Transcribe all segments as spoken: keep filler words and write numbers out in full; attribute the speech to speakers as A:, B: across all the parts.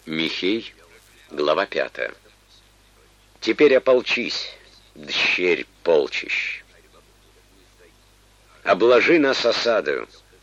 A: Михей, глава пятая. Теперь ополчись, дщерь полчищ. Обложи нас осадою.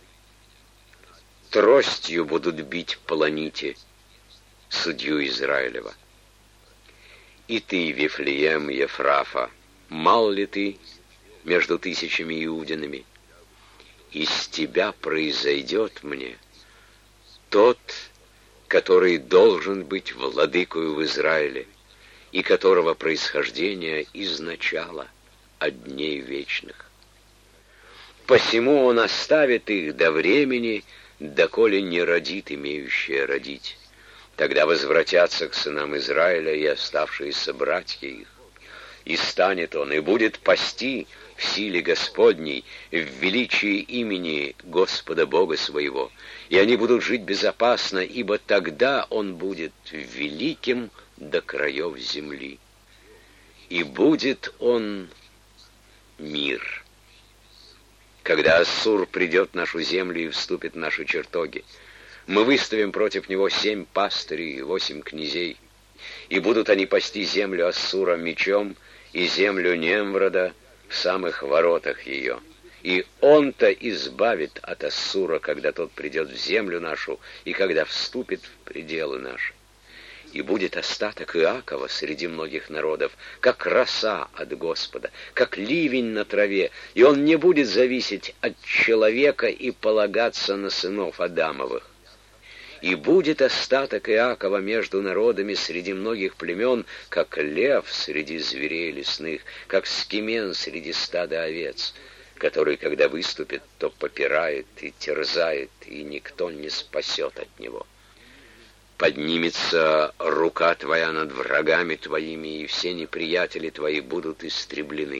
A: Тростью будут бить полоните судью Израилева. И ты, Вифлеем Ефрафа, мал ли ты между тысячами иудинами? Из тебя произойдет мне тот, который должен быть владыкою в Израиле, и которого происхождение изначало от дней вечных. Посему он оставит их до времени, доколе не родит имеющее родить. Тогда возвратятся к сынам Израиля и оставшиеся братья их. И станет он, и будет пасти в силе Господней, в величии имени Господа Бога своего. И они будут жить безопасно, ибо тогда он будет великим до краев земли. И будет он мир. Когда Ассур придет в нашу землю и вступит в наши чертоги, мы выставим против него семь пастырей и восемь князей, и будут они пасти землю Ассура мечом и землю Немврода в самых воротах ее. И он-то избавит от Ассура, когда тот придет в землю нашу, и когда вступит в пределы наши. И будет остаток Иакова среди многих народов, как роса от Господа, как ливень на траве, и он не будет зависеть от человека и полагаться на сынов Адамовых. И будет остаток Иакова между народами среди многих племен, как лев среди зверей лесных, как скимен среди стада овец, который, когда выступит, то попирает и терзает, и никто не спасет от него. Поднимется рука твоя над врагами твоими, и все неприятели твои будут истреблены.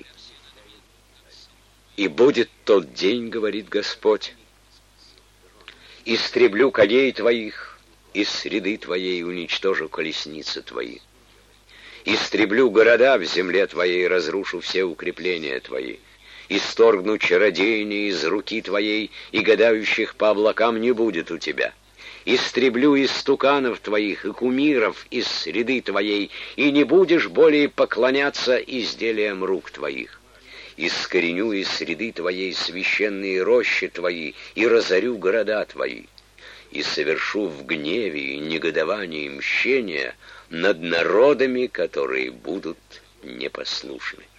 A: И будет тот день, говорит Господь, истреблю коней твоих, из среды твоей уничтожу колесницы твои. Истреблю города в земле твоей, разрушу все укрепления твои. Исторгну чародейни из руки твоей, и гадающих по облакам не будет у тебя. Истреблю истуканов твоих и кумиров из среды твоей, и не будешь более поклоняться изделиям рук твоих. Искореню из среды твоей священные рощи твои, и разорю города твои, и совершу в гневе и негодовании мщения над народами, которые будут непослушны.